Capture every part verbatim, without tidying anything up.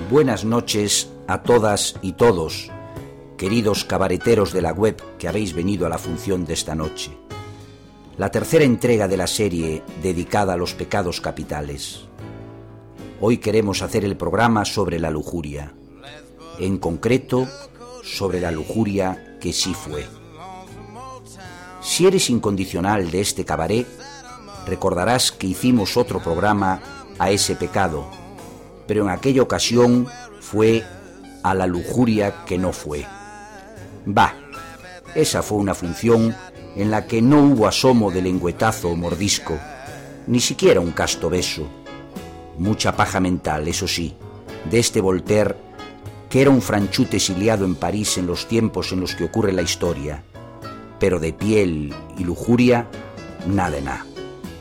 Buenas noches a todas y todos, queridos cabareteros de la web que habéis venido a la función de esta noche. La tercera entrega de la serie dedicada a los pecados capitales. Hoy queremos hacer el programa sobre la lujuria, en concreto sobre la lujuria que sí fue. Si eres incondicional de este cabaret, recordarás que hicimos otro programa a ese pecado, pero en aquella ocasión fue a la lujuria que no fue. Bah, esa fue una función en la que no hubo asomo de lengüetazo o mordisco, ni siquiera un casto beso. Mucha paja mental, eso sí, de este Voltaire, que era un franchute exiliado en París en los tiempos en los que ocurre la historia, pero de piel y lujuria, nada de nada.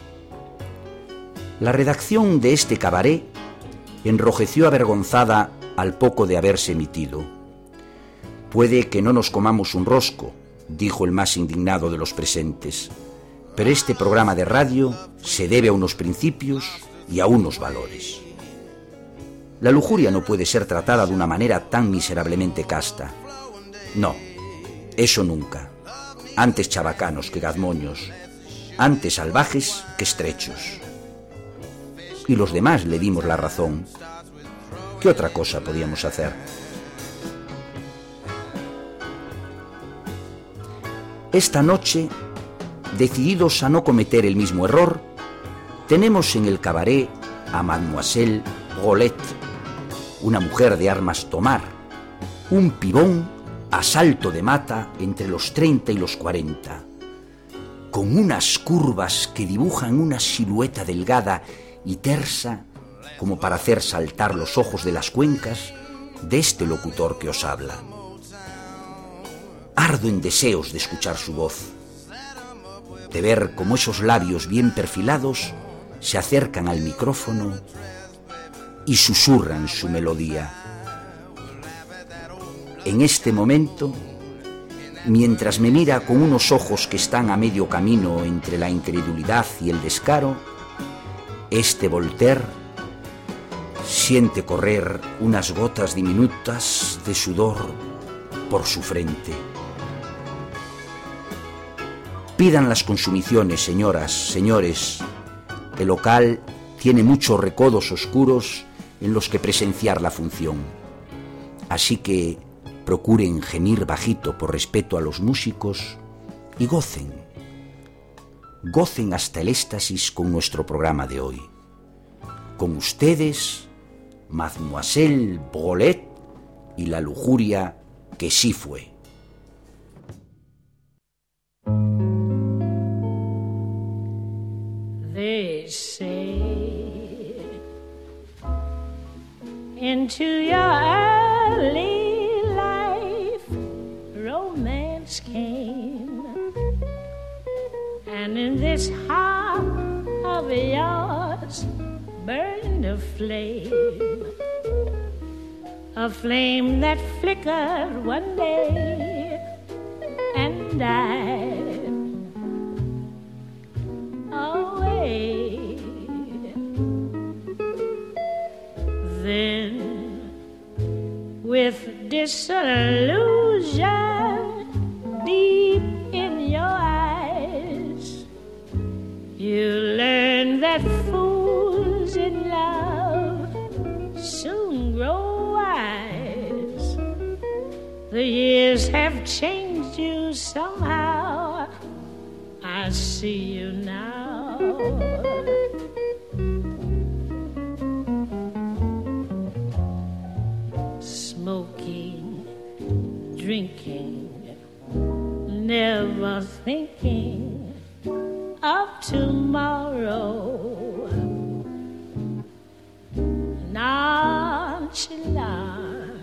La redacción de este cabaret enrojeció avergonzada al poco de haberse emitido. Puede que no nos comamos un rosco, dijo el más indignado de los presentes, pero este programa de radio se debe a unos principios y a unos valores. La lujuria no puede ser tratada de una manera tan miserablemente casta. No, eso nunca. Antes chabacanos que gazmoños, antes salvajes que estrechos. Y los demás le dimos la razón. ¿Qué otra cosa podíamos hacer? Esta noche, decididos a no cometer el mismo error, tenemos en el cabaret a Mademoiselle Rolette, una mujer de armas tomar, un pibón a salto de mata entre los treinta y los cuarenta, con unas curvas que dibujan una silueta delgada y tersa como para hacer saltar los ojos de las cuencas de este locutor que os habla. Ardo en deseos de escuchar su voz, de ver cómo esos labios bien perfilados se acercan al micrófono y susurran su melodía. En este momento, mientras me mira con unos ojos que están a medio camino entre la incredulidad y el descaro, este Voltaire siente correr unas gotas diminutas de sudor por su frente. Pidan las consumiciones, señoras, señores. El local tiene muchos recodos oscuros en los que presenciar la función. Así que procuren gemir bajito por respeto a los músicos y gocen. Gocen hasta el éxtasis con nuestro programa de hoy. Con ustedes, Mademoiselle Rolette y la lujuria que sí fue. They say into your early life romance came, and in this heart of yours burned a flame, a flame that flickered one day and died away. Then, with disillusion deep in your eyes, you learn that fools in love soon grow wise. The years have changed you somehow. I see you now. Smoking, drinking, never thinking of tomorrow. Nonchalant,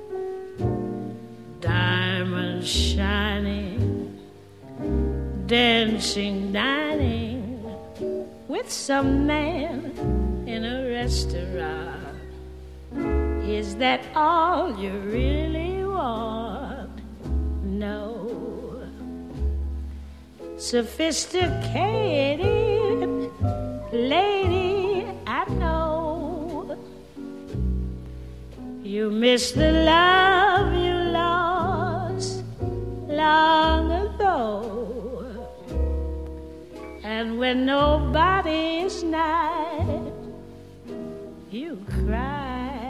diamonds shining, dancing, dining with some man in a restaurant. Is that all you really want? No. Sophisticated lady, I know. miss the love you lost long ago. And when nobody is nigh, you cry.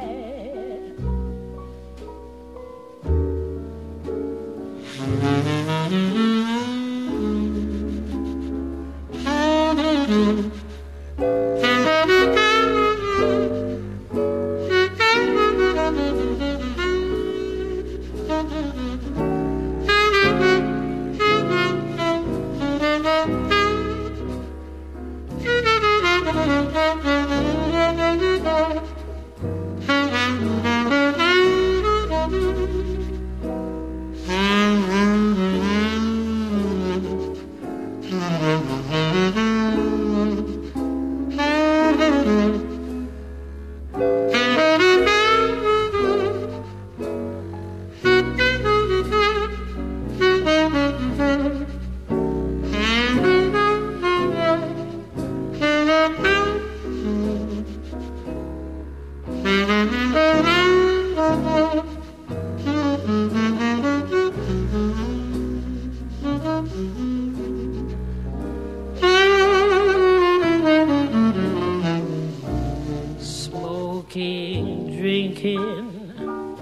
Smoking, drinking,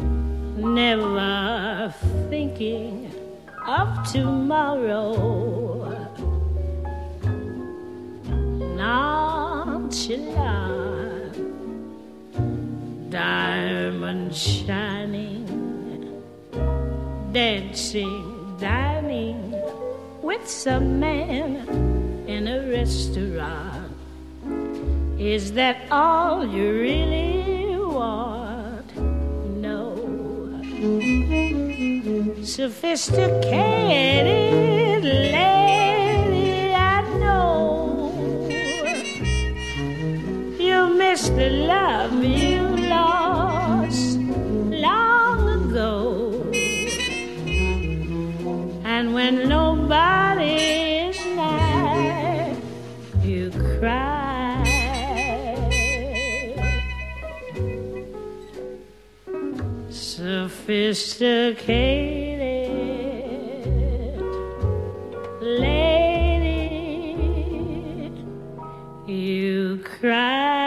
never thinking of tomorrow. Nonchalant, diamond shining, dancing, dining with some man in a restaurant. Is that all you really want? No. Sophisticated lady, I know you miss the love you lost long ago. And when nobody is nigh, you cry. Sophisticated lady, you cry.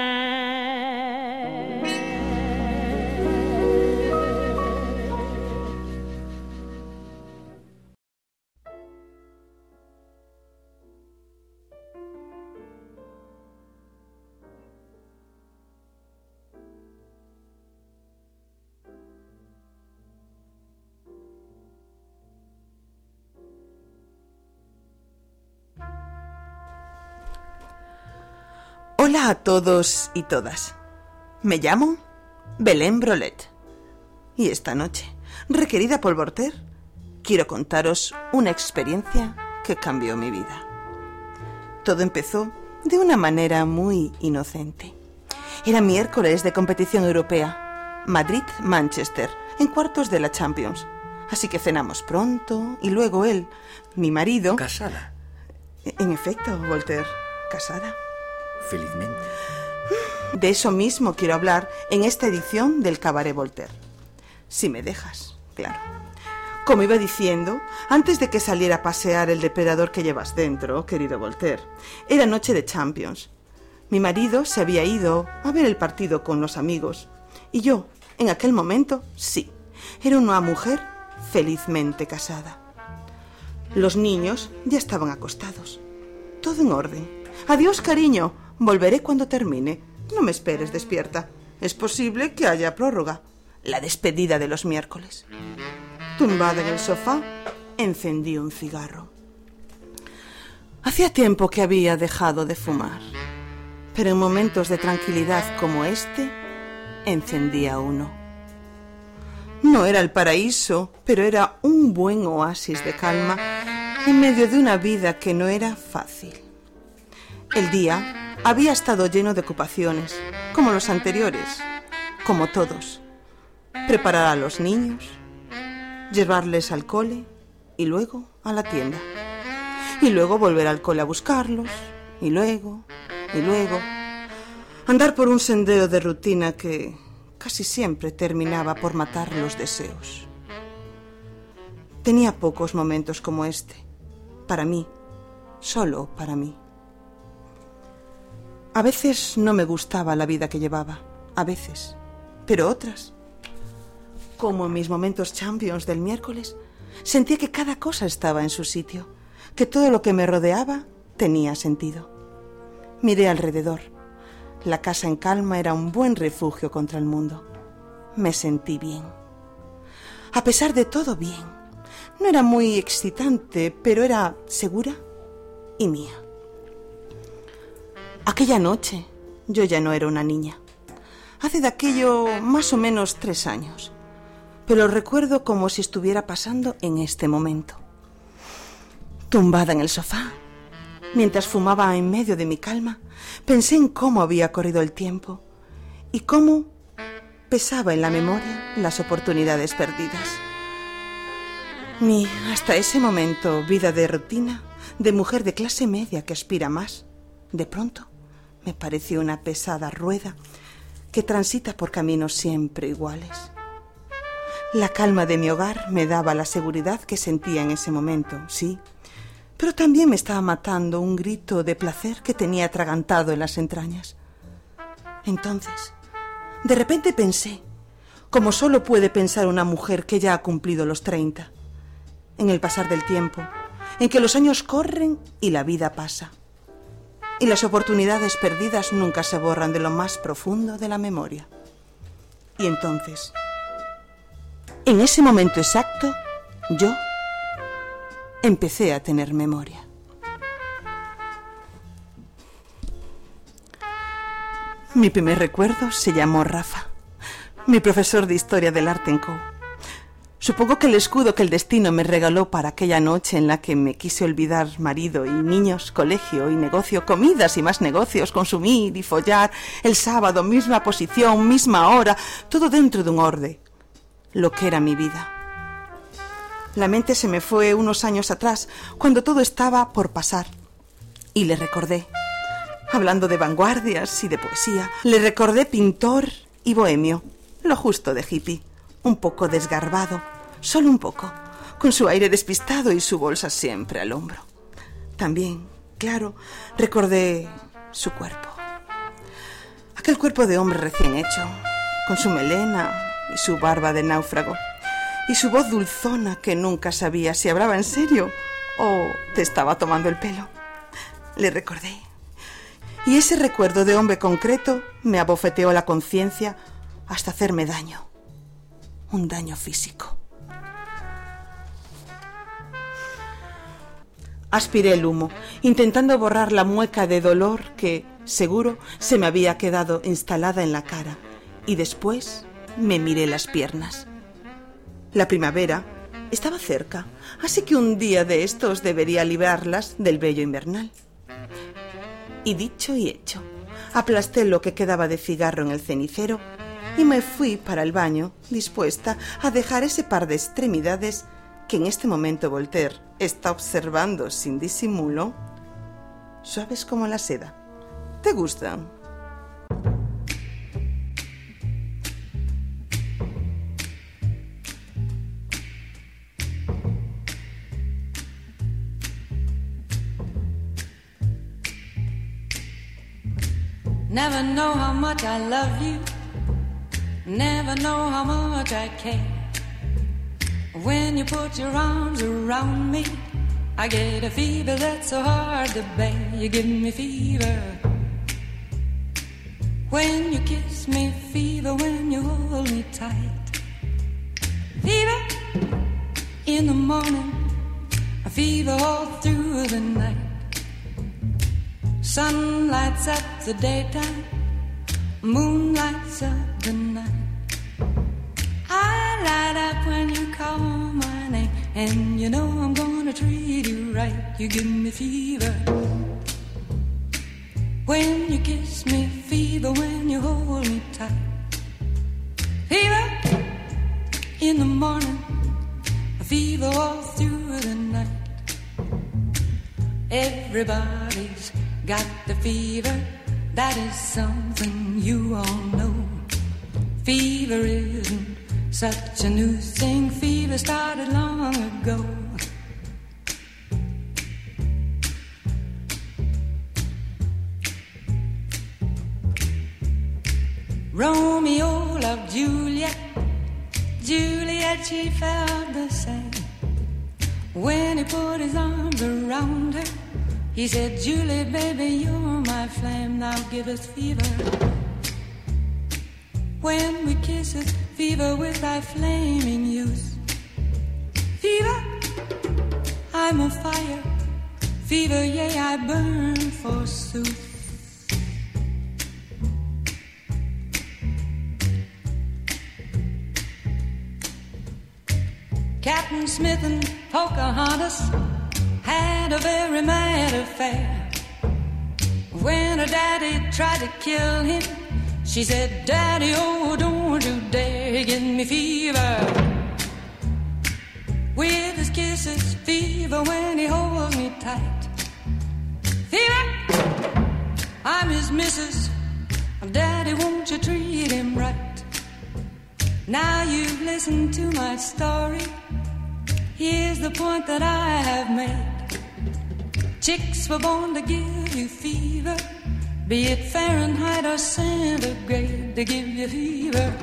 Hola a todos y todas. Me llamo Belén Brolet y esta noche, requerida por Voltaire, quiero contaros una experiencia que cambió mi vida. Todo empezó de una manera muy inocente. Era miércoles de competición europea, Madrid-Manchester, en cuartos de la Champions. Así que cenamos pronto y luego él, mi marido... ¿Casada? En efecto, Voltaire, casada. Felizmente. De eso mismo quiero hablar en esta edición del Cabaret Voltaire. Si me dejas, claro. Como iba diciendo, antes de que saliera a pasear el depredador que llevas dentro, querido Voltaire, era noche de Champions. Mi marido se había ido a ver el partido con los amigos. Y yo, en aquel momento, sí, era una mujer felizmente casada. Los niños ya estaban acostados. Todo en orden. Adiós, cariño. Volveré cuando termine. No me esperes despierta. Es posible que haya prórroga. La despedida de los miércoles. Tumbada en el sofá, encendí un cigarro. Hacía tiempo que había dejado de fumar, pero en momentos de tranquilidad como este, encendía uno. No era el paraíso, pero era un buen oasis de calma en medio de una vida que no era fácil. El día había estado lleno de ocupaciones, como los anteriores, como todos. Preparar a los niños, llevarles al cole y luego a la tienda. Y luego volver al cole a buscarlos, y luego, y luego. Andar por un sendero de rutina que, casi siempre terminaba por matar los deseos. Tenía pocos momentos como este, para mí, solo para mí. A veces no me gustaba la vida que llevaba, a veces, pero otras, como en mis momentos champions del miércoles, sentía que cada cosa estaba en su sitio, que todo lo que me rodeaba tenía sentido. Miré alrededor. La casa en calma era un buen refugio contra el mundo. Me sentí bien. A pesar de todo, bien. No era muy excitante, pero era segura y mía. Aquella noche yo ya no era una niña. Hace de aquello más o menos tres años, pero lo recuerdo como si estuviera pasando en este momento. Tumbada en el sofá, mientras fumaba en medio de mi calma, pensé en cómo había corrido el tiempo y cómo pesaba en la memoria las oportunidades perdidas. Mi, hasta ese momento, vida de rutina, de mujer de clase media que aspira más, de pronto me pareció una pesada rueda que transita por caminos siempre iguales. La calma de mi hogar me daba la seguridad que sentía en ese momento, sí, pero también me estaba matando un grito de placer que tenía atragantado en las entrañas. Entonces, de repente pensé, como solo puede pensar una mujer que ya ha cumplido los treinta, en el pasar del tiempo, en que los años corren y la vida pasa. Y las oportunidades perdidas nunca se borran de lo más profundo de la memoria. Y entonces, en ese momento exacto, yo empecé a tener memoria. Mi primer recuerdo se llamó Rafa, mi profesor de Historia del Arte en Co. Supongo que el escudo que el destino me regaló para aquella noche en la que me quise olvidar marido y niños, colegio y negocio, comidas y más negocios, consumir y follar, el sábado, misma posición, misma hora, todo dentro de un orden, lo que era mi vida. La mente se me fue unos años atrás, cuando todo estaba por pasar, y le recordé, hablando de vanguardias y de poesía, le recordé pintor y bohemio, lo justo de hippie. Un poco desgarbado, solo un poco, con su aire despistado y su bolsa siempre al hombro. También, claro, recordé su cuerpo. Aquel cuerpo de hombre recién hecho, con su melena y su barba de náufrago, y su voz dulzona que nunca sabía si hablaba en serio o te estaba tomando el pelo. Le recordé. Y ese recuerdo de hombre concreto me abofeteó la conciencia hasta hacerme daño. Un daño físico. Aspiré el humo, intentando borrar la mueca de dolor que, seguro, se me había quedado instalada en la cara, y después me miré las piernas. La primavera estaba cerca, así que un día de estos debería librarlas del vello invernal. Y dicho y hecho, aplasté lo que quedaba de cigarro en el cenicero y me fui para el baño, dispuesta a dejar ese par de extremidades que en este momento Voltaire está observando sin disimulo. Suaves como la seda. ¿Te gustan? Never know how much I love you. Never know how much I care. When you put your arms around me, I get a fever that's so hard to bear. You give me fever when you kiss me, fever when you hold me tight. Fever in the morning, a fever all through the night. Sun lights up the daytime, moon lights up the night. I light up when you call my name, and you know I'm gonna treat you right. You give me fever when you kiss me, fever when you hold me tight. Fever in the morning, a fever all through the night. Everybody's got the fever, that is something you all know. Fever isn't such a new thing. Fever started long ago. Romeo loved Juliet. Juliet, she felt the same. When he put his arms around her, he said, Julie, baby, you're my flame. Now give us fever. When we kiss it, fever with thy flaming youth. Fever, I'm a fire. Fever, yea, I burn forsooth. Captain Smith and Pocahontas had a very mad affair. When her daddy tried to kill him, she said, Daddy, oh, don't you dare give me fever. With his kisses, fever when he holds me tight. Fever, I'm his missus. Daddy, won't you treat him right? Now you've listened to my story. Here's the point that I have made. Chicks were born to give you fever, be it Fahrenheit or centigrade, to give you fever.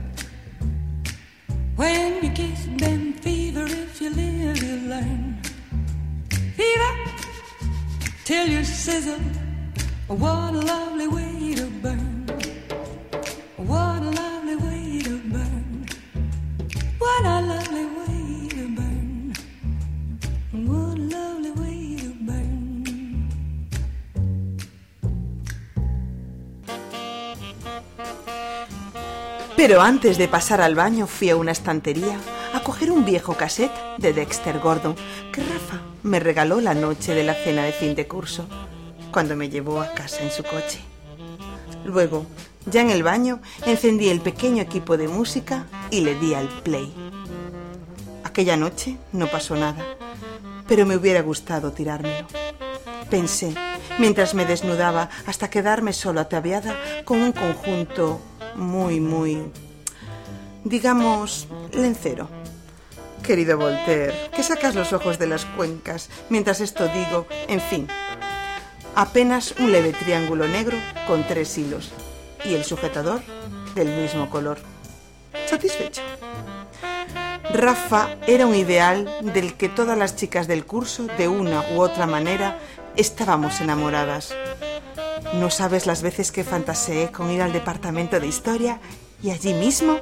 When you kiss them, fever, if you live, you learn. Fever, till you sizzle. What a lovely way to burn. What a lovely way to burn. What a lovely way to burn. What a lovely way to burn. Pero antes de pasar al baño fui a una estantería a coger un viejo cassette de Dexter Gordon que Rafa me regaló la noche de la cena de fin de curso, cuando me llevó a casa en su coche. Luego, ya en el baño, encendí el pequeño equipo de música y le di al play. Aquella noche no pasó nada, pero me hubiera gustado tirármelo. Pensé, mientras me desnudaba hasta quedarme solo ataviada con un conjunto muy, muy, digamos, lencero. Querido Voltaire, que sacas los ojos de las cuencas mientras esto digo, en fin, apenas un leve triángulo negro con tres hilos y el sujetador del mismo color. ¿Satisfecho? Rafa era un ideal del que todas las chicas del curso, de una u otra manera, estábamos enamoradas. No sabes las veces que fantaseé con ir al departamento de historia y allí mismo,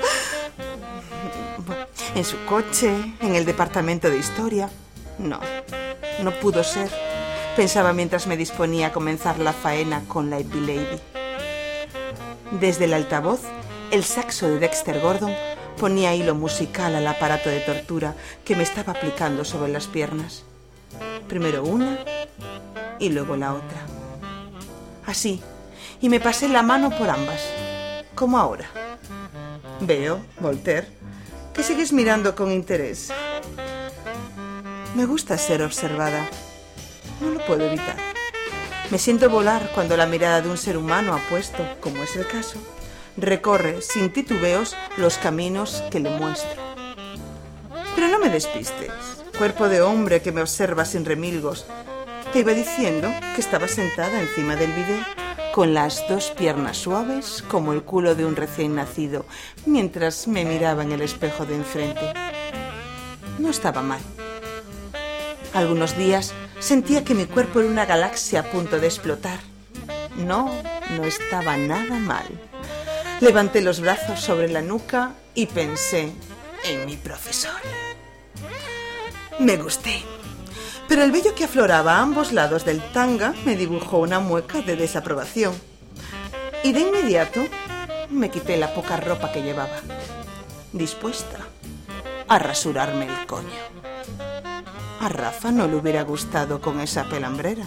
en su coche, en el departamento de historia. No, no pudo ser, pensaba mientras me disponía a comenzar la faena con la Ivy Lady. Desde el altavoz, el saxo de Dexter Gordon ponía hilo musical al aparato de tortura que me estaba aplicando sobre las piernas. Primero una y luego la otra. Así, y me pasé la mano por ambas, como ahora. Veo, Voltaire, que sigues mirando con interés. Me gusta ser observada. No lo puedo evitar. Me siento volar cuando la mirada de un ser humano apuesto, como es el caso, recorre sin titubeos los caminos que le muestro. Pero no me despistes, cuerpo de hombre que me observa sin remilgos. Te iba diciendo que estaba sentada encima del bidet, con las dos piernas suaves como el culo de un recién nacido, mientras me miraba en el espejo de enfrente. No estaba mal. Algunos días sentía que mi cuerpo era una galaxia a punto de explotar. No, no estaba nada mal. Levanté los brazos sobre la nuca y pensé en mi profesor. Me gusté, pero el vello que afloraba a ambos lados del tanga me dibujó una mueca de desaprobación. Y de inmediato me quité la poca ropa que llevaba, dispuesta a rasurarme el coño. A Rafa no le hubiera gustado con esa pelambrera.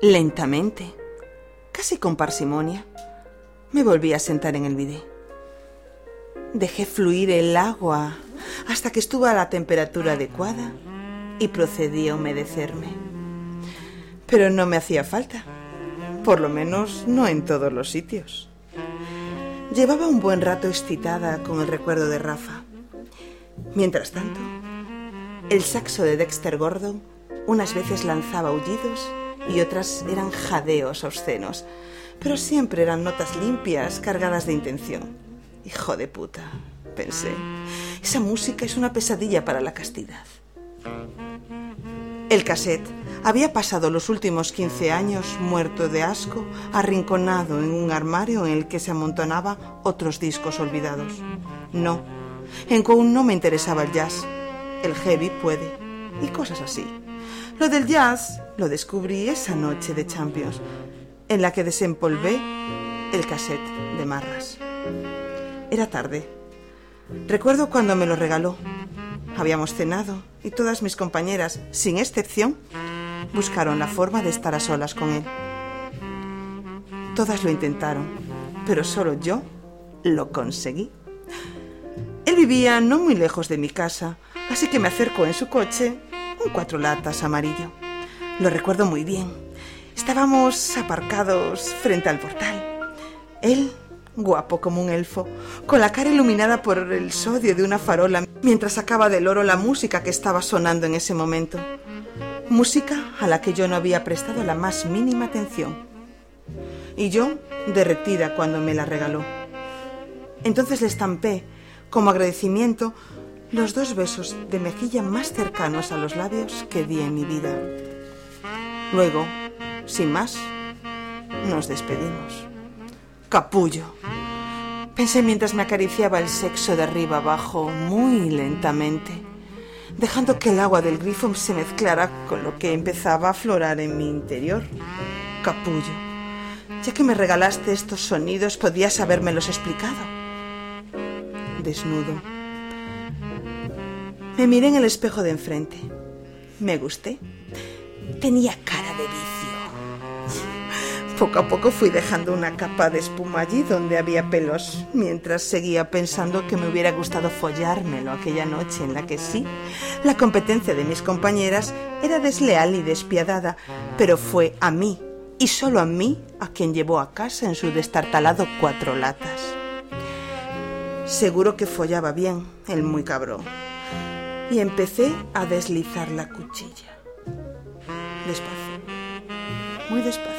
Lentamente, casi con parsimonia, me volví a sentar en el bidé. Dejé fluir el agua hasta que estuvo a la temperatura adecuada y procedí a humedecerme. Pero no me hacía falta, por lo menos no en todos los sitios. Llevaba un buen rato excitada con el recuerdo de Rafa. Mientras tanto, el saxo de Dexter Gordon unas veces lanzaba aullidos y otras eran jadeos obscenos, pero siempre eran notas limpias, cargadas de intención. Hijo de puta, pensé. Esa música es una pesadilla para la castidad. El cassette había pasado los últimos quince años muerto de asco, arrinconado en un armario en el que se amontonaban otros discos olvidados. No, en Cohn no me interesaba el jazz. El heavy puede, y cosas así. Lo del jazz lo descubrí esa noche de Champions, en la que desempolvé el cassette de Marras. Era tarde. Recuerdo cuando me lo regaló. Habíamos cenado y todas mis compañeras, sin excepción, buscaron la forma de estar a solas con él. Todas lo intentaron, pero solo yo lo conseguí. Él vivía no muy lejos de mi casa, así que me acercó en su coche, un cuatro latas amarillo. Lo recuerdo muy bien. Estábamos aparcados frente al portal. Él, guapo como un elfo, con la cara iluminada por el sodio de una farola, mientras sacaba del oro la música que estaba sonando en ese momento. Música a la que yo no había prestado la más mínima atención. Y yo, derretida cuando me la regaló. Entonces le estampé, como agradecimiento, los dos besos de mejilla más cercanos a los labios que di en mi vida. Luego, sin más, nos despedimos. Capullo, pensé mientras me acariciaba el sexo de arriba abajo muy lentamente, dejando que el agua del grifo se mezclara con lo que empezaba a aflorar en mi interior. Capullo, ya que me regalaste estos sonidos, podías habérmelos explicado. Desnudo. Me miré en el espejo de enfrente. Me gusté. Tenía cara de vicio. Poco a poco fui dejando una capa de espuma allí donde había pelos, mientras seguía pensando que me hubiera gustado follármelo aquella noche en la que sí, la competencia de mis compañeras era desleal y despiadada, pero fue a mí, y solo a mí, a quien llevó a casa en su destartalado cuatro latas. Seguro que follaba bien, el muy cabrón, y empecé a deslizar la cuchilla. Despacio, muy despacio.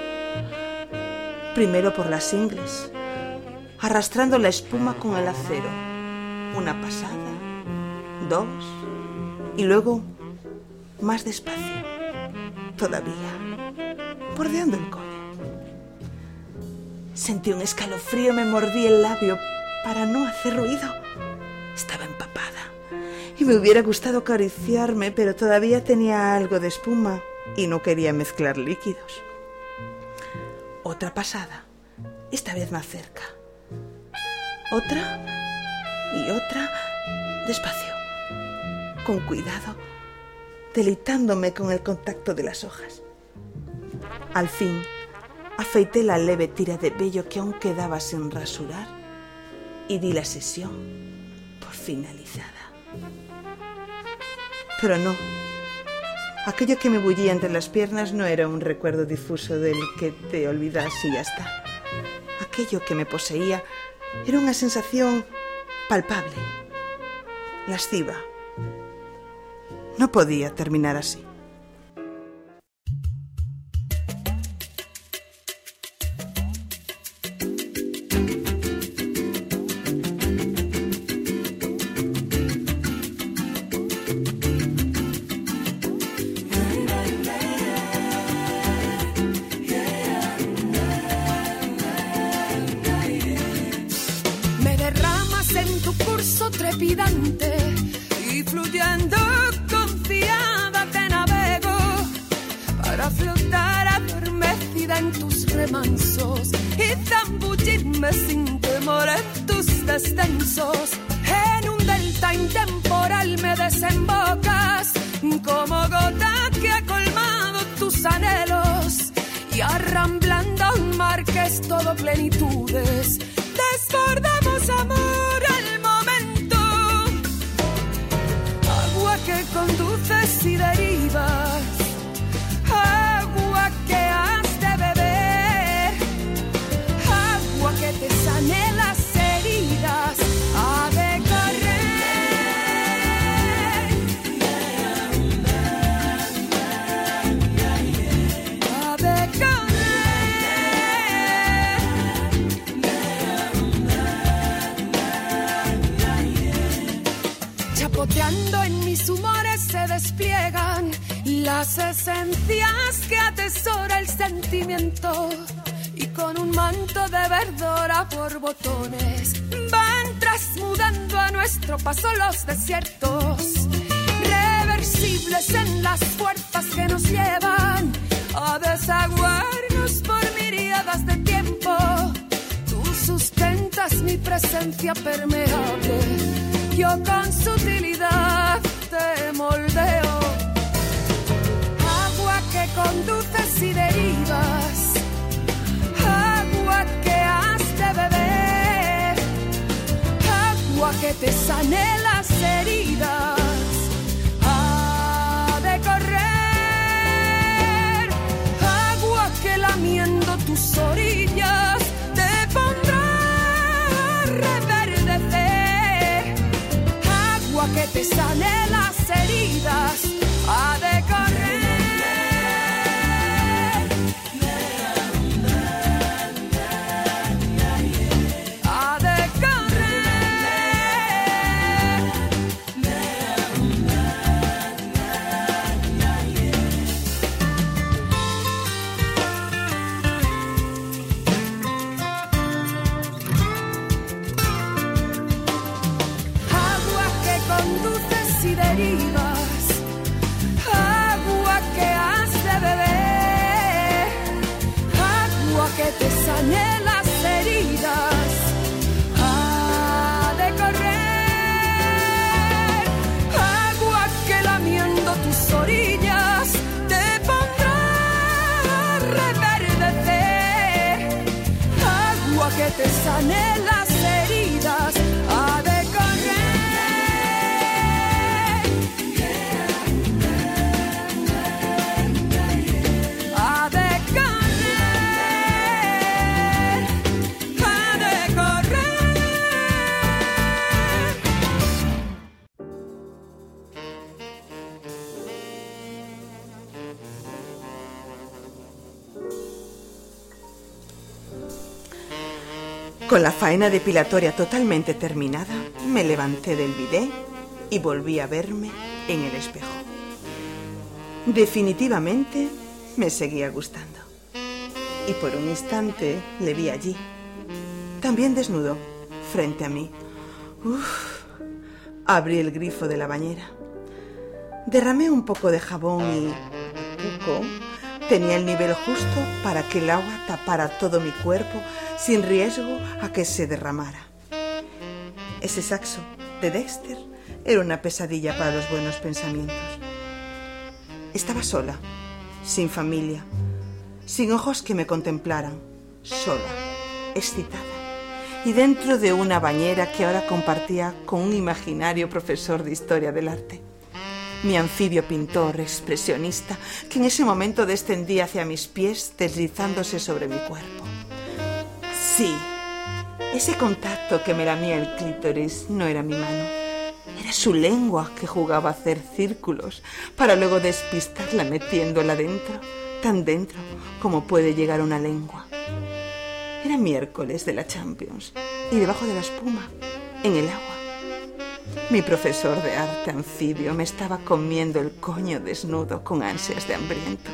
Primero por las ingles, arrastrando la espuma con el acero. Una pasada, dos, y luego más despacio, todavía, bordeando el coño. Sentí un escalofrío y me mordí el labio para no hacer ruido. Estaba empapada y me hubiera gustado acariciarme, pero todavía tenía algo de espuma y no quería mezclar líquidos. Otra pasada, esta vez más cerca. Otra y otra, despacio, con cuidado, deleitándome con el contacto de las hojas. Al fin, afeité la leve tira de vello que aún quedaba sin rasurar y di la sesión por finalizada. Pero no. Aquello que me bullía entre las piernas no era un recuerdo difuso del que te olvidas y ya está. Aquello que me poseía era una sensación palpable, lasciva. No podía terminar así. Trepidante y fluyendo confiada te navego para flotar adormecida en tus remansos y zambullirme sin temor en tus descensos. En un delta intemporal me desembocas como gota que ha colmado tus anhelos y arramblando un mar que es todo plenitudes, desbordamos amor al momento. Agua que conduces y derivas, agua que has de beber, agua que te sane las heridas, ha de correr, ha de correr. Chapoteando en mis humores se despliegan las esencias que atesora el sentimiento, y con un manto de verdor a borbotones van transmudando a nuestro paso los desiertos, reversibles en las fuerzas que nos llevan a desaguarnos por miríadas de tiempo. Tú sustentas mi presencia permeable, yo con sutilidad te moldeo. Agua que conduces y derivas, agua que has de beber, agua que te sane las heridas, ha de correr, agua que lamiendo tus orillas te pondrá a reverdecer, agua que te sane las heridas, ha de correr. Que te sane las heridas, ha de correr, agua que lamiendo tus orillas te pondrá a reverdecer, agua que te sane las heridas, ha de Con la faena depilatoria totalmente terminada, me levanté del bidé y volví a verme en el espejo. Definitivamente me seguía gustando. Y por un instante le vi allí, también desnudo, frente a mí. Uf, abrí el grifo de la bañera. Derramé un poco de jabón y... poco... tenía el nivel justo para que el agua tapara todo mi cuerpo sin riesgo a que se derramara. Ese saxo de Dexter era una pesadilla para los buenos pensamientos. Estaba sola, sin familia, sin ojos que me contemplaran, sola, excitada, y dentro de una bañera que ahora compartía con un imaginario profesor de historia del arte. Mi anfibio pintor expresionista, que en ese momento descendía hacia mis pies, deslizándose sobre mi cuerpo. Sí, ese contacto que me lamía el clítoris no era mi mano. Era su lengua que jugaba a hacer círculos para luego despistarla metiéndola dentro, tan dentro como puede llegar una lengua. Era miércoles de la Champions y debajo de la espuma, en el agua, mi profesor de arte anfibio me estaba comiendo el coño desnudo con ansias de hambriento.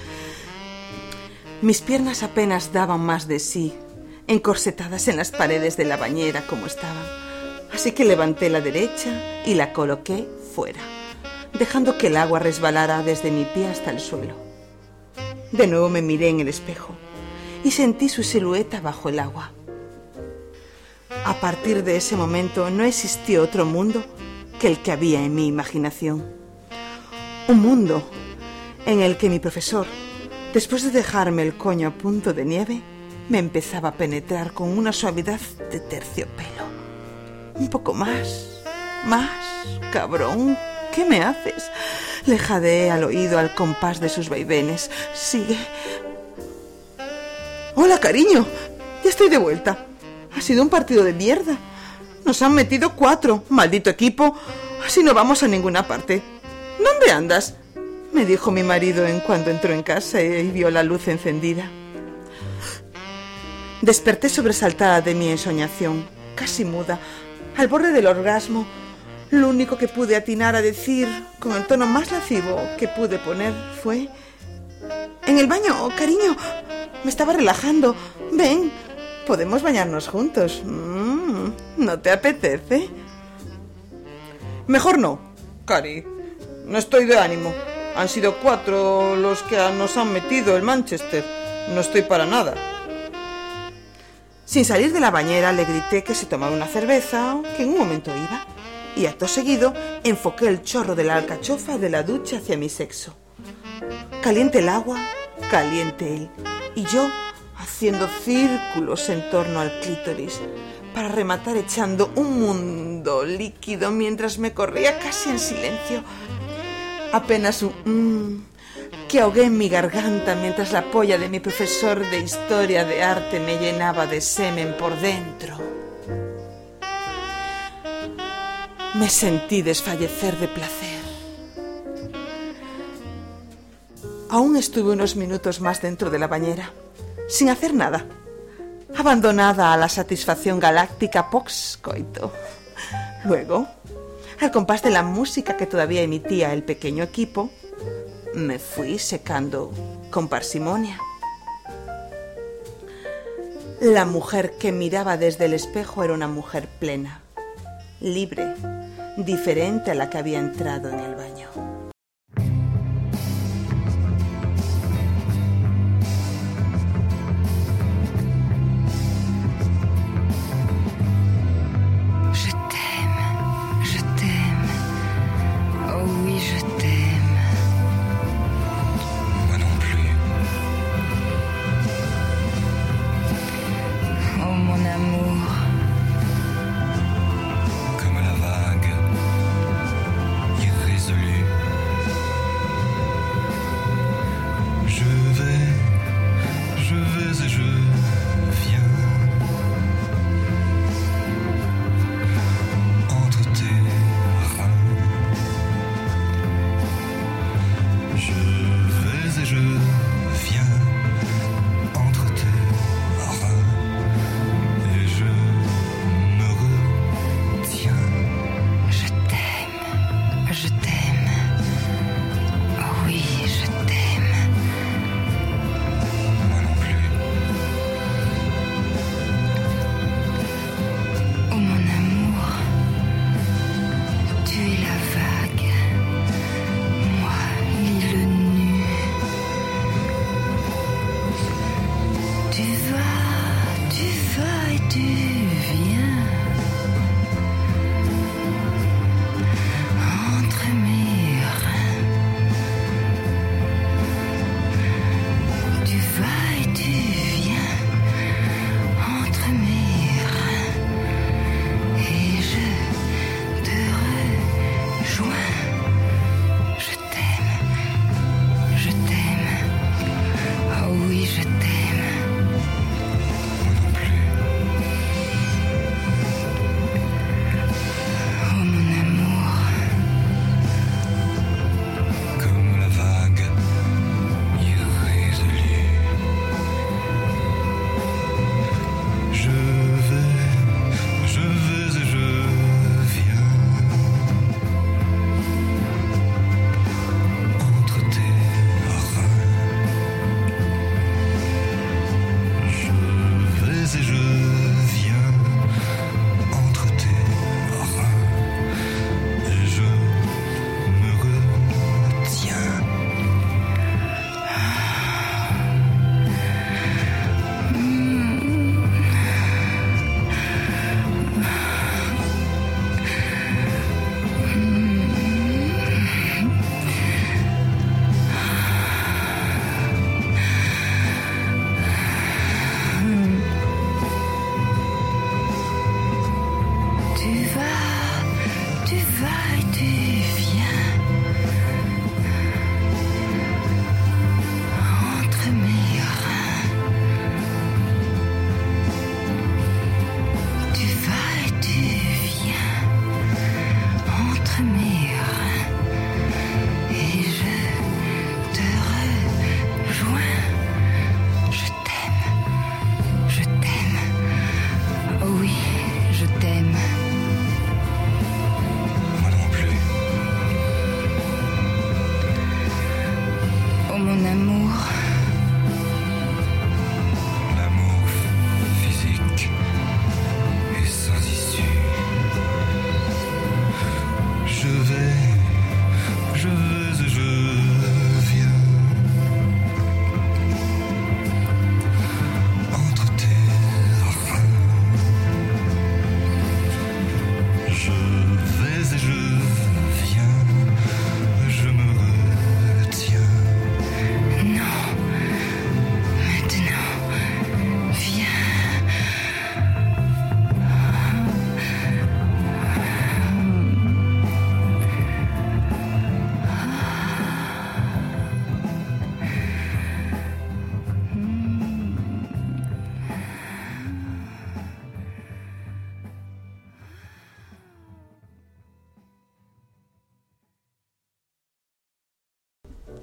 Mis piernas apenas daban más de sí, encorsetadas en las paredes de la bañera como estaban, así que levanté la derecha y la coloqué fuera, dejando que el agua resbalara desde mi pie hasta el suelo. De nuevo me miré en el espejo y sentí su silueta bajo el agua. A partir de ese momento no existió otro mundo que el que había en mi imaginación. Un mundo en el que mi profesor, Después de dejarme el coño a punto de nieve, me empezaba a penetrar con una suavidad de terciopelo. Un poco más, más, cabrón, ¿qué me haces? Le jadeé al oído al compás de sus vaivenes. Sigue. Hola, cariño, ya estoy de vuelta. Ha sido un partido de mierda. Nos han metido cuatro, maldito equipo. Así no vamos a ninguna parte. ¿Dónde andas?, me dijo mi marido en cuanto entró en casa y vio la luz encendida. Desperté sobresaltada de mi ensoñación, casi muda, al borde del orgasmo. Lo único que pude atinar a decir, con el tono más lascivo que pude poner, fue: en el baño, cariño, me estaba relajando. Ven, podemos bañarnos juntos. Mm, ¿no te apetece? Mejor no, Cari. No estoy de ánimo. Han sido cuatro los que nos han metido el Manchester. No estoy para nada. Sin salir de la bañera le grité que se tomara una cerveza, que en un momento iba, y acto seguido enfoqué el chorro de la alcachofa de la ducha hacia mi sexo. Caliente el agua, caliente él, y yo haciendo círculos en torno al clítoris, para rematar echando un mundo líquido mientras me corría casi en silencio. Apenas un mmm que ahogué en mi garganta mientras la polla de mi profesor de historia de arte me llenaba de semen por dentro. Me sentí desfallecer de placer. Aún estuve unos minutos más dentro de la bañera, sin hacer nada, abandonada a la satisfacción galáctica post-coito. Luego, al compás de la música que todavía emitía el pequeño equipo, me fui secando con parsimonia. La mujer que miraba desde el espejo era una mujer plena, libre, diferente a la que había entrado en el baño.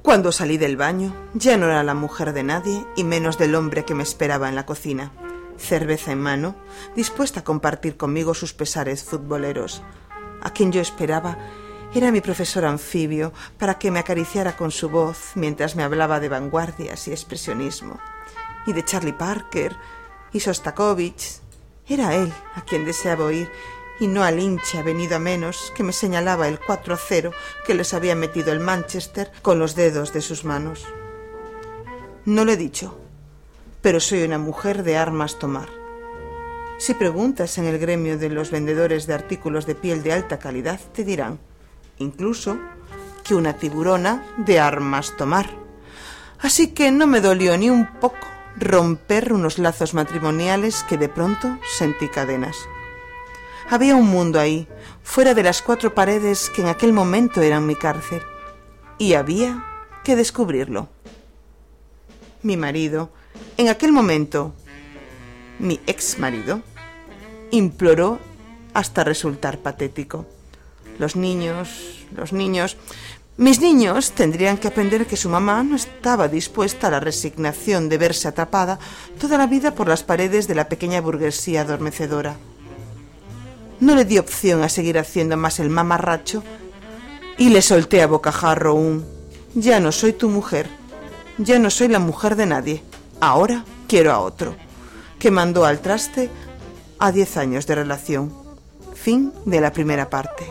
Cuando salí del baño, ya no era la mujer de nadie y menos del hombre que me esperaba en la cocina. Cerveza en mano, dispuesta a compartir conmigo sus pesares futboleros. A quien yo esperaba era mi profesor anfibio para que me acariciara con su voz mientras me hablaba de vanguardias y expresionismo. Y de Charlie Parker y Sostakovich. Era él a quien deseaba oír y no al hincha venido a menos que me señalaba el cuatro a cero que les había metido el Manchester con los dedos de sus manos. No lo he dicho, pero soy una mujer de armas tomar. Si preguntas en el gremio de los vendedores de artículos de piel de alta calidad, te dirán, incluso, que una tiburona de armas tomar. Así que no me dolió ni un poco romper unos lazos matrimoniales que de pronto sentí cadenas. Había un mundo ahí, fuera de las cuatro paredes que en aquel momento eran mi cárcel, y había que descubrirlo. Mi marido, en aquel momento, mi ex marido, imploró hasta resultar patético. Los niños, los niños... Mis niños tendrían que aprender que su mamá no estaba dispuesta a la resignación de verse atrapada toda la vida por las paredes de la pequeña burguesía adormecedora. No le di opción a seguir haciendo más el mamarracho y le solté a bocajarro un «Ya no soy tu mujer, ya no soy la mujer de nadie, ahora quiero a otro», que mandó al traste a diez años de relación. Fin de la primera parte.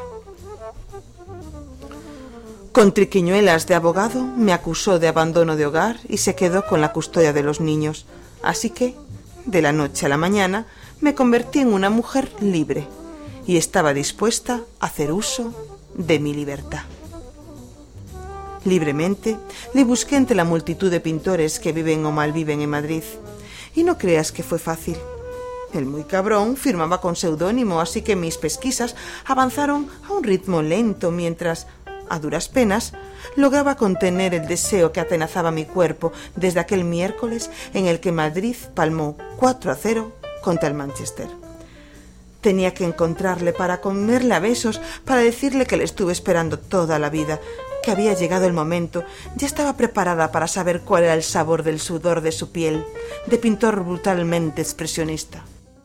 Con triquiñuelas de abogado me acusó de abandono de hogar y se quedó con la custodia de los niños. Así que, de la noche a la mañana, me convertí en una mujer libre y estaba dispuesta a hacer uso de mi libertad. Libremente le busqué entre la multitud de pintores que viven o malviven en Madrid. Y no creas que fue fácil. El muy cabrón firmaba con seudónimo, así que mis pesquisas avanzaron a un ritmo lento mientras, a duras penas, lograba contener el deseo que atenazaba mi cuerpo desde aquel miércoles en el que Madrid palmó cuatro a cero contra el Manchester. Tenía que encontrarle para comerle a besos, para decirle que le estuve esperando toda la vida, que había llegado el momento, ya estaba preparada para saber cuál era el sabor del sudor de su piel, de pintor brutalmente expresionista.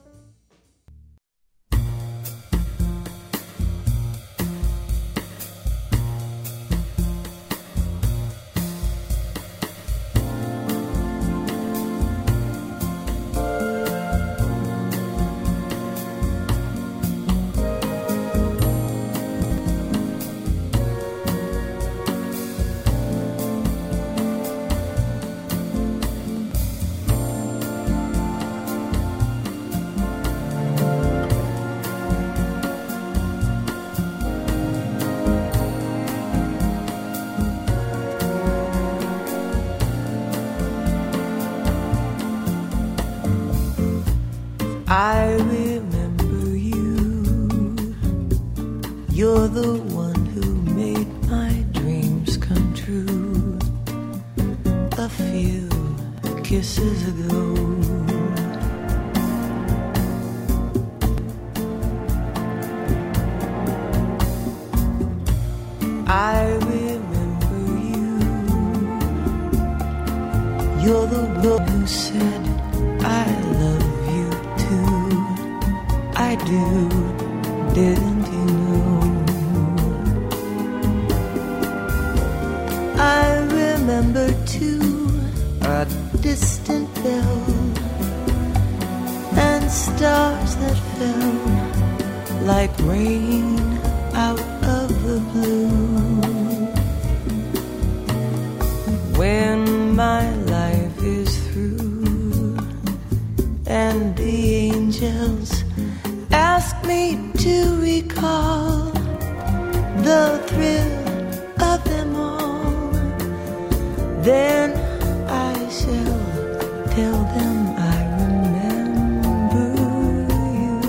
I remember you. You're the one who made my dreams come true. A few kisses ago. I remember you. You're the one who said I love you too. I do, didn't you know? I remember too a distant bell and stars that fell like rain out of the blue. When my life is through and the angels ask me to recall the thrill of them all, then I shall tell them I remember you.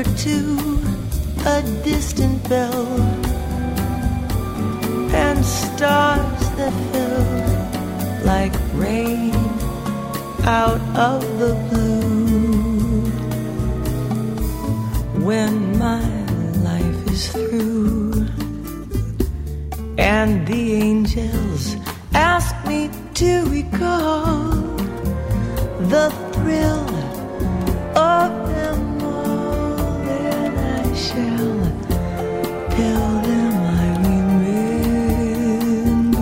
closer to a distant bell, and stars that fell like rain out of the blue. When my life is through and the angels ask me to recall the thrill of them all, then I shall tell them I remember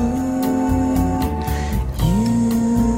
you.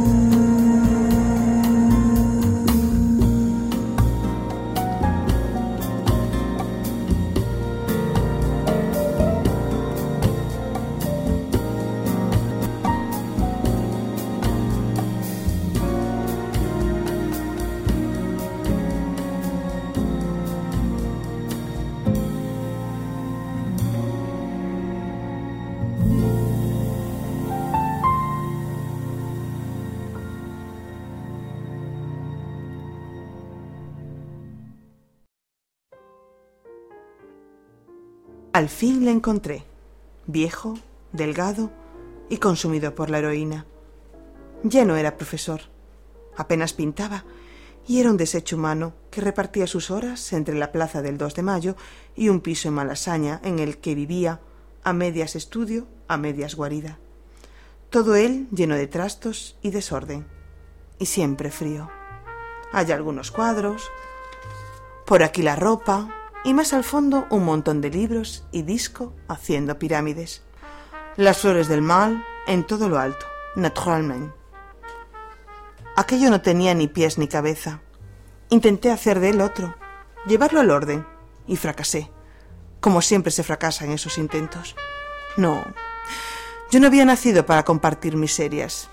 Al fin le encontré, viejo, delgado y consumido por la heroína. Ya no era profesor, apenas pintaba y era un desecho humano que repartía sus horas entre la plaza del dos de mayo y un piso en Malasaña en el que vivía a medias estudio, a medias guarida. Todo él lleno de trastos y desorden, y siempre frío. Hay algunos cuadros, por aquí la ropa, y más al fondo un montón de libros y disco haciendo pirámides. Las flores del mal en todo lo alto, naturalmente. Aquello no tenía ni pies ni cabeza. Intenté hacer de él otro, llevarlo al orden, y fracasé, como siempre se fracasa en esos intentos. No, yo no había nacido para compartir miserias.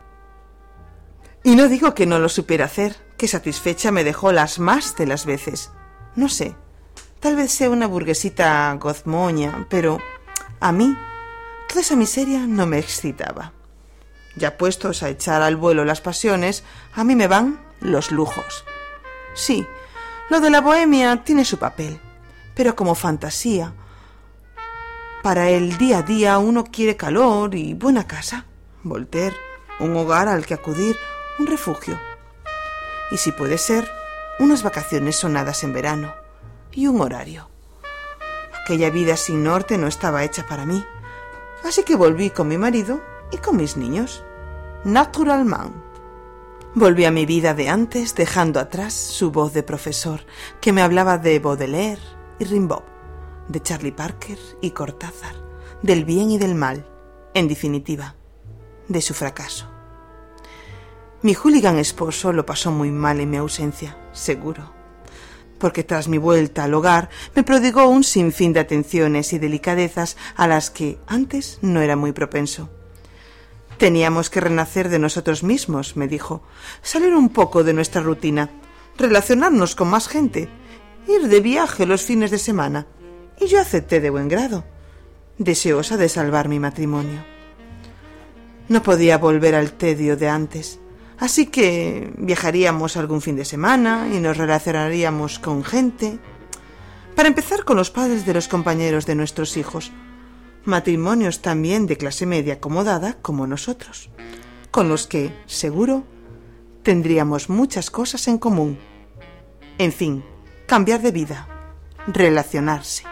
Y no digo que no lo supiera hacer, que satisfecha me dejó las más de las veces. No sé, tal vez sea una burguesita gozmoña, pero a mí toda esa miseria no me excitaba. Ya puestos a echar al vuelo las pasiones, a mí me van los lujos. Sí, lo de la bohemia tiene su papel, pero como fantasía. Para el día a día uno quiere calor y buena casa, Voltaire, un hogar al que acudir, un refugio. Y si puede ser, unas vacaciones sonadas en verano. Y un horario. Aquella vida sin norte no estaba hecha para mí, así que volví con mi marido y con mis niños. Naturalmente. Volví a mi vida de antes, dejando atrás su voz de profesor, que me hablaba de Baudelaire y Rimbaud, de Charlie Parker y Cortázar, del bien y del mal, en definitiva, de su fracaso. Mi hooligan esposo lo pasó muy mal en mi ausencia, seguro, porque tras mi vuelta al hogar me prodigó un sinfín de atenciones y delicadezas a las que antes no era muy propenso. Teníamos que renacer de nosotros mismos, me dijo, salir un poco de nuestra rutina, relacionarnos con más gente, ir de viaje los fines de semana, y yo acepté de buen grado, deseosa de salvar mi matrimonio. No podía volver al tedio de antes, así que viajaríamos algún fin de semana y nos relacionaríamos con gente. Para empezar, con los padres de los compañeros de nuestros hijos, matrimonios también de clase media acomodada como nosotros, con los que, seguro, tendríamos muchas cosas en común. En fin, cambiar de vida, relacionarse.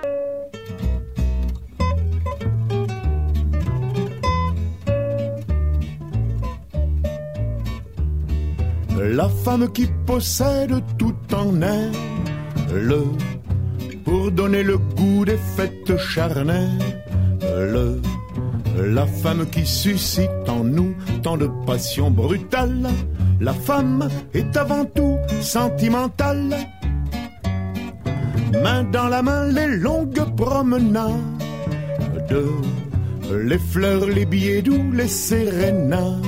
La femme qui possède tout en elle, pour donner le goût des fêtes charnelles, la femme qui suscite en nous tant de passions brutales, la femme est avant tout sentimentale. Main dans la main, les longues promenades, les fleurs, les billets doux, les sérénades,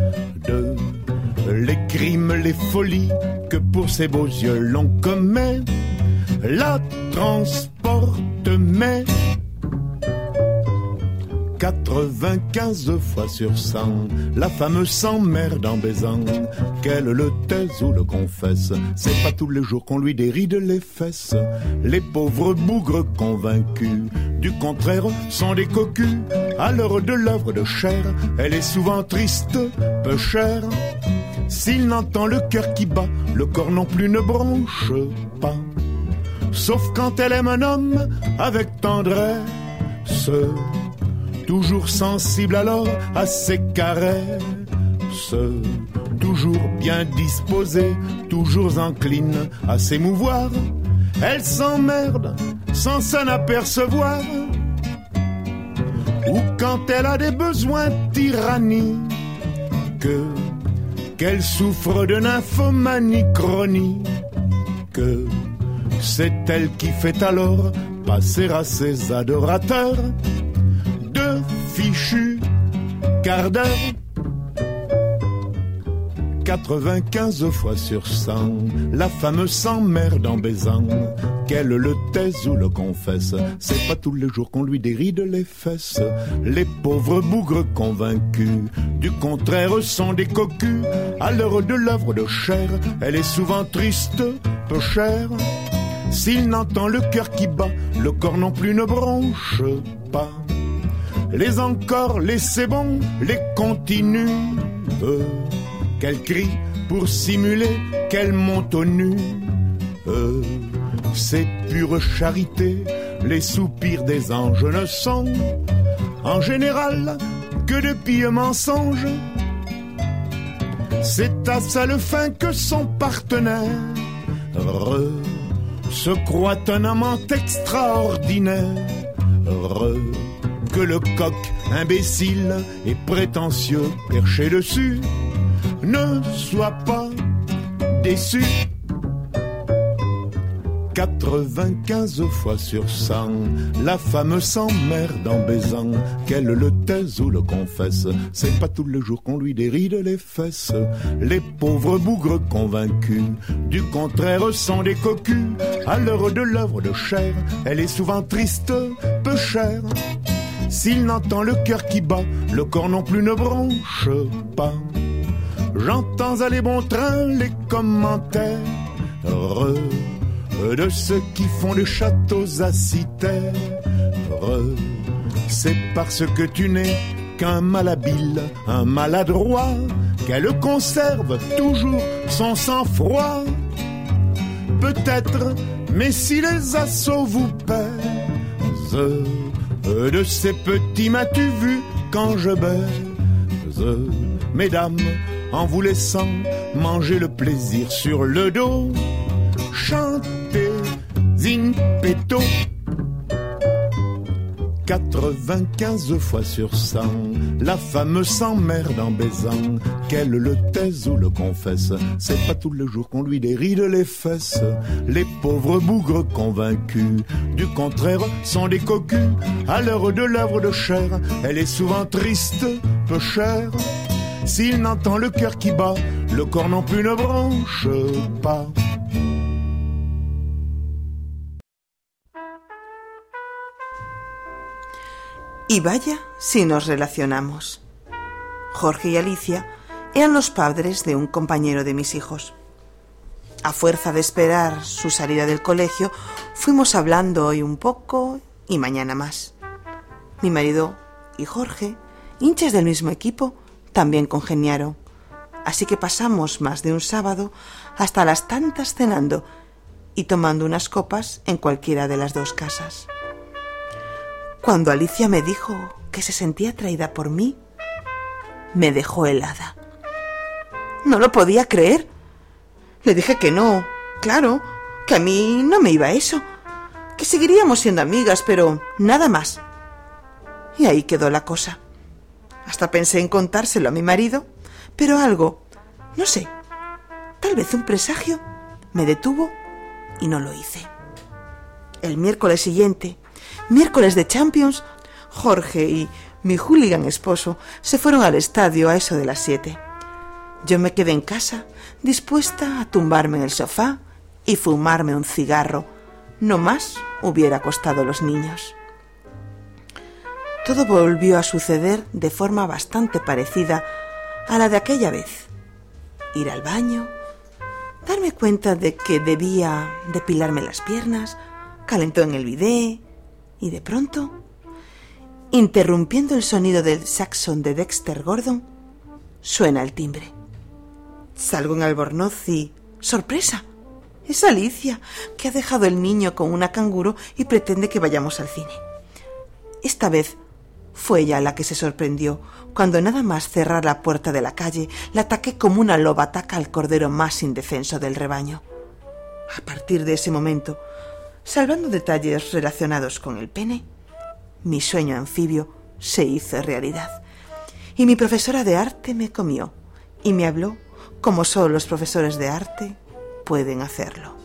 les crimes, les folies que pour ces beaux yeux l'on commet, la transporte, mais quatre-vingt-quinze fois sur cent, la femme s'emmerde en baisant, qu'elle le taise ou le confesse. C'est pas tous les jours qu'on lui déride les fesses. Les pauvres bougres convaincus du contraire sont des cocus. À l'heure de l'œuvre de chair, elle est souvent triste, peu chère. S'il n'entend le cœur qui bat, le corps non plus ne bronche pas. Sauf quand elle aime un homme avec tendresse, toujours sensible alors à ses caresses, toujours bien disposée, toujours incline à s'émouvoir. Elle s'emmerde sans s'en apercevoir. Ou quand elle a des besoins tyranniques, qu'elle souffre de nymphomanie chronique, c'est elle qui fait alors passer à ses adorateurs de fichus quart d'heure. quatre-vingt-quinze fois sur cent, la femme s'emmerde en baisant, qu'elle le taise ou le confesse. C'est pas tous les jours qu'on lui déride les fesses. Les pauvres bougres convaincus du contraire sont des cocus. À l'heure de l'œuvre de chair, elle est souvent triste, peu chère. S'il n'entend le cœur qui bat, le corps non plus ne bronche pas. Les encore, les c'est bon, les continue, euh, qu'elle crie pour simuler qu'elle monte au nu. Euh, c'est pure charité, les soupirs des anges ne sont en général que de pieux mensonges. C'est à seule fin que son partenaire se croit un amant extraordinaire, que le coq imbécile et prétentieux perché dessus ne soit pas déçu. quatre-vingt-quinze fois sur cent, la femme s'emmerde en baisant, qu'elle le taise ou le confesse. C'est pas tous les jours qu'on lui déride les fesses. Les pauvres bougres convaincus du contraire sont des cocus. À l'heure de l'œuvre de chair, elle est souvent triste, peu chère. S'il n'entend le cœur qui bat, le corps non plus ne bronche pas. J'entends à les bons trains les commentaires de ceux qui font des châteaux à citerre. C'est parce que tu n'es qu'un malhabile, un maladroit, qu'elle conserve toujours son sang-froid. Peut-être, mais si les assauts vous pèsent, de ces petits m'as-tu vu quand je baise, mesdames, en vous laissant manger le plaisir sur le dos, chantez in petto. quatre-vingt-quinze fois sur cent, la femme s'emmerde en baisant, qu'elle le taise ou le confesse. C'est pas tous les jours qu'on lui déride les fesses. Les pauvres bougres convaincus du contraire sont des cocus. À l'heure de l'œuvre de chair, elle est souvent triste, peu chère. S'il n'entend le cœur qui bat, le corps non plus ne bronche pas. Y vaya si nos relacionamos. Jorge y Alicia eran los padres de un compañero de mis hijos. A fuerza de esperar su salida del colegio, fuimos hablando hoy un poco y mañana más. Mi marido y Jorge, hinchas del mismo equipo, también congeniaron. Así que pasamos más de un sábado hasta las tantas cenando y tomando unas copas en cualquiera de las dos casas. Cuando Alicia me dijo que se sentía atraída por mí, me dejó helada. No lo podía creer. Le dije que no, claro, que a mí no me iba eso, que seguiríamos siendo amigas, pero nada más. Y ahí quedó la cosa. Hasta pensé en contárselo a mi marido, pero algo, no sé, tal vez un presagio, me detuvo y no lo hice. El miércoles siguiente, miércoles de Champions, Jorge y mi hooligan esposo se fueron al estadio a eso de las siete. Yo me quedé en casa, dispuesta a tumbarme en el sofá y fumarme un cigarro. No más hubiera costado los niños. todo volvió a suceder de forma bastante parecida a la de aquella vez. Ir al baño, darme cuenta de que debía depilarme las piernas, calentó en el bidé y de pronto, interrumpiendo el sonido del saxón de Dexter Gordon, suena el timbre. Salgo en albornoz y... ¡sorpresa! Es Alicia, que ha dejado el niño con una canguro y pretende que vayamos al cine. Esta vez fue ella la que se sorprendió cuando nada más cerrar la puerta de la calle la ataqué como una loba ataca al cordero más indefenso del rebaño. A partir de ese momento, salvando detalles relacionados con el pene, mi sueño anfibio se hizo realidad y mi profesora de arte me comió y me habló como solo los profesores de arte pueden hacerlo.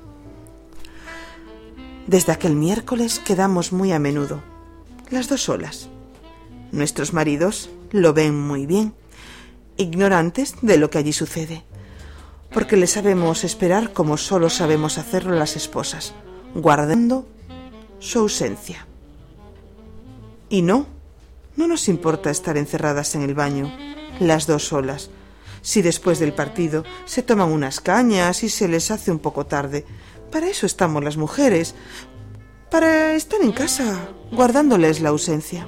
Desde aquel miércoles quedamos muy a menudo, las dos solas. Nuestros maridos lo ven muy bien, ignorantes de lo que allí sucede, porque le sabemos esperar como solo sabemos hacerlo las esposas, guardando su ausencia. Y no, no nos importa estar encerradas en el baño, las dos solas, si después del partido se toman unas cañas y se les hace un poco tarde. Para eso estamos las mujeres, para estar en casa, guardándoles la ausencia.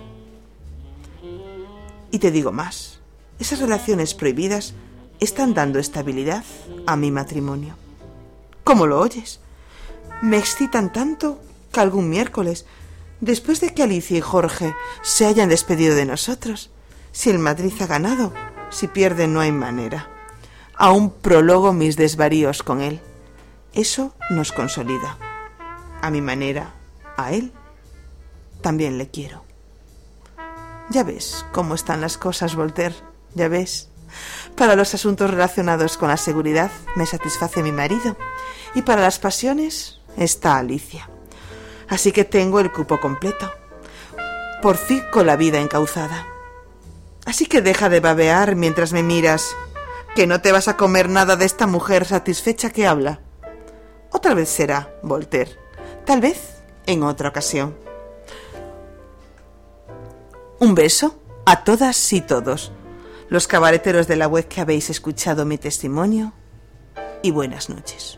Y te digo más, esas relaciones prohibidas están dando estabilidad a mi matrimonio. ¿Cómo lo oyes? Me excitan tanto que algún miércoles, después de que Alicia y Jorge se hayan despedido de nosotros, si el Madrid ha ganado, si pierde no hay manera. Aún prologo mis desvaríos con él. Eso nos consolida. A mi manera, a él también le quiero. Ya ves cómo están las cosas, Voltaire, ya ves. Para los asuntos relacionados con la seguridad me satisface mi marido y para las pasiones está Alicia. Así que tengo el cupo completo. Por fin con la vida encauzada. Así que deja de babear mientras me miras, que no te vas a comer nada de esta mujer satisfecha que habla. Otra vez será, Voltaire, tal vez en otra ocasión. Un beso a todas y todos, los cabareteros de la web que habéis escuchado mi testimonio, y buenas noches.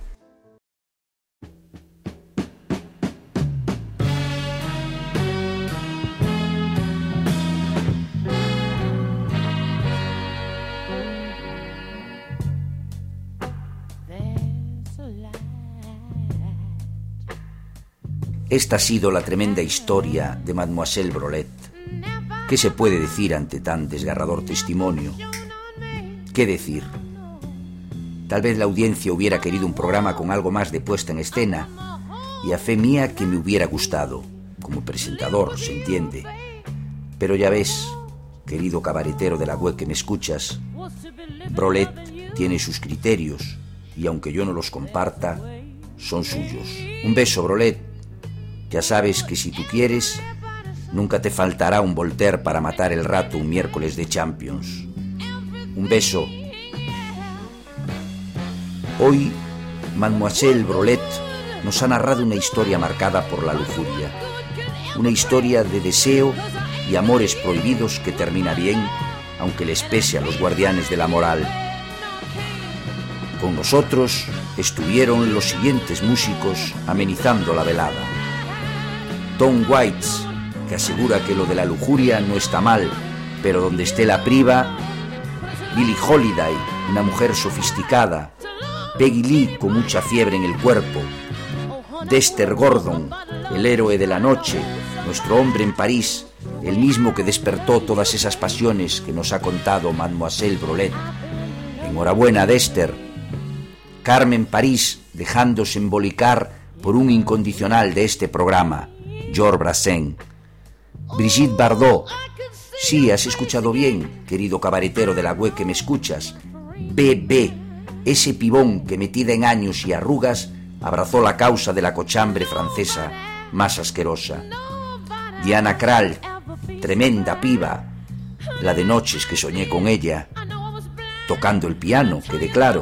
Esta ha sido la tremenda historia de Mademoiselle Brolet. ¿Qué se puede decir ante tan desgarrador testimonio? ¿Qué decir? Tal vez la audiencia hubiera querido un programa con algo más de puesta en escena, y a fe mía que me hubiera gustado, como presentador, se entiende. Pero ya ves, querido cabaretero de la web que me escuchas, Brolet tiene sus criterios, y aunque yo no los comparta, son suyos. Un beso, Brolet. Ya sabes que si tú quieres, nunca te faltará un Voltaire para matar el rato un miércoles de Champions. Un beso. Hoy, Mademoiselle Brolet nos ha narrado una historia marcada por la lujuria. Una historia de deseo y amores prohibidos que termina bien, aunque les pese a los guardianes de la moral. Con nosotros estuvieron los siguientes músicos amenizando la velada. Tom Waits, que asegura que lo de la lujuria no está mal, pero donde esté la priva. Billie Holiday, una mujer sofisticada. Peggy Lee, con mucha fiebre en el cuerpo. Dexter Gordon, el héroe de la noche, nuestro hombre en París, el mismo que despertó todas esas pasiones que nos ha contado Mademoiselle Brolet. Enhorabuena, Dexter. Carmen París, dejándose embolicar por un incondicional de este programa, Georges Brassens. Brigitte Bardot, sí, has escuchado bien, querido cabaretero de la web que me escuchas. B B, ese pibón que metida en años y arrugas abrazó la causa de la cochambre francesa más asquerosa. Diana Krall, tremenda piba, la de noches que soñé con ella, tocando el piano, quede claro.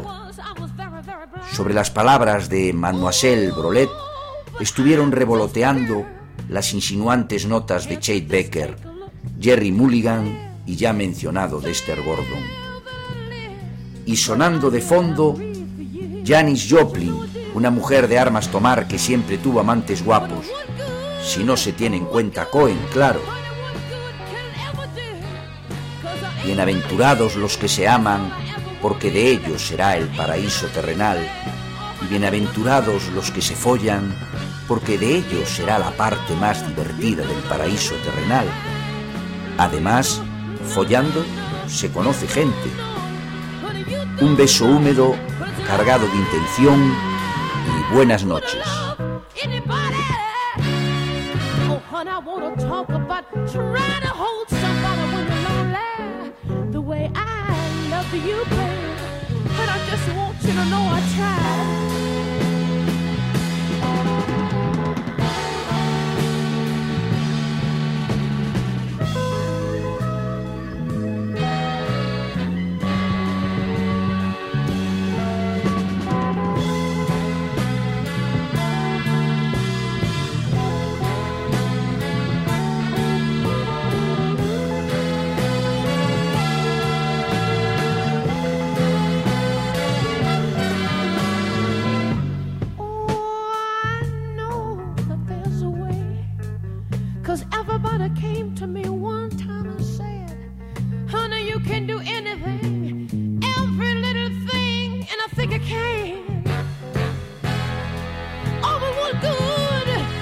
Sobre las palabras de Mademoiselle Brolet estuvieron revoloteando las insinuantes notas de Chet Baker, Jerry Mulligan y ya mencionado Dexter Gordon. Y sonando de fondo, Janis Joplin, una mujer de armas tomar que siempre tuvo amantes guapos, si no se tiene en cuenta Cohen, claro. Bienaventurados los que se aman, porque de ellos será el paraíso terrenal, y bienaventurados los que se follan, porque de ellos será la parte más divertida del paraíso terrenal. Además, follando se conoce gente. Un beso húmedo, cargado de intención y buenas noches.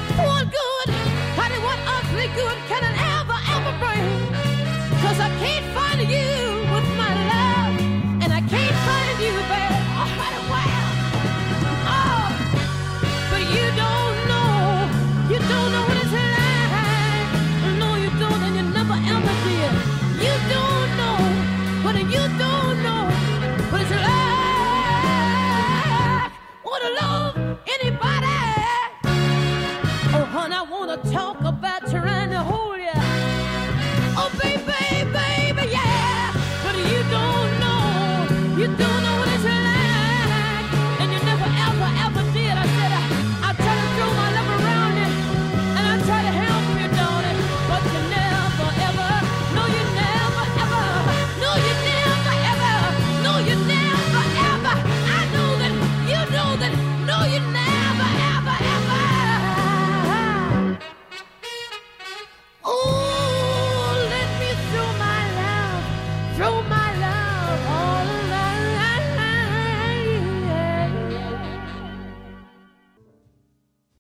Good can it ever, ever bring? 'Cause I can't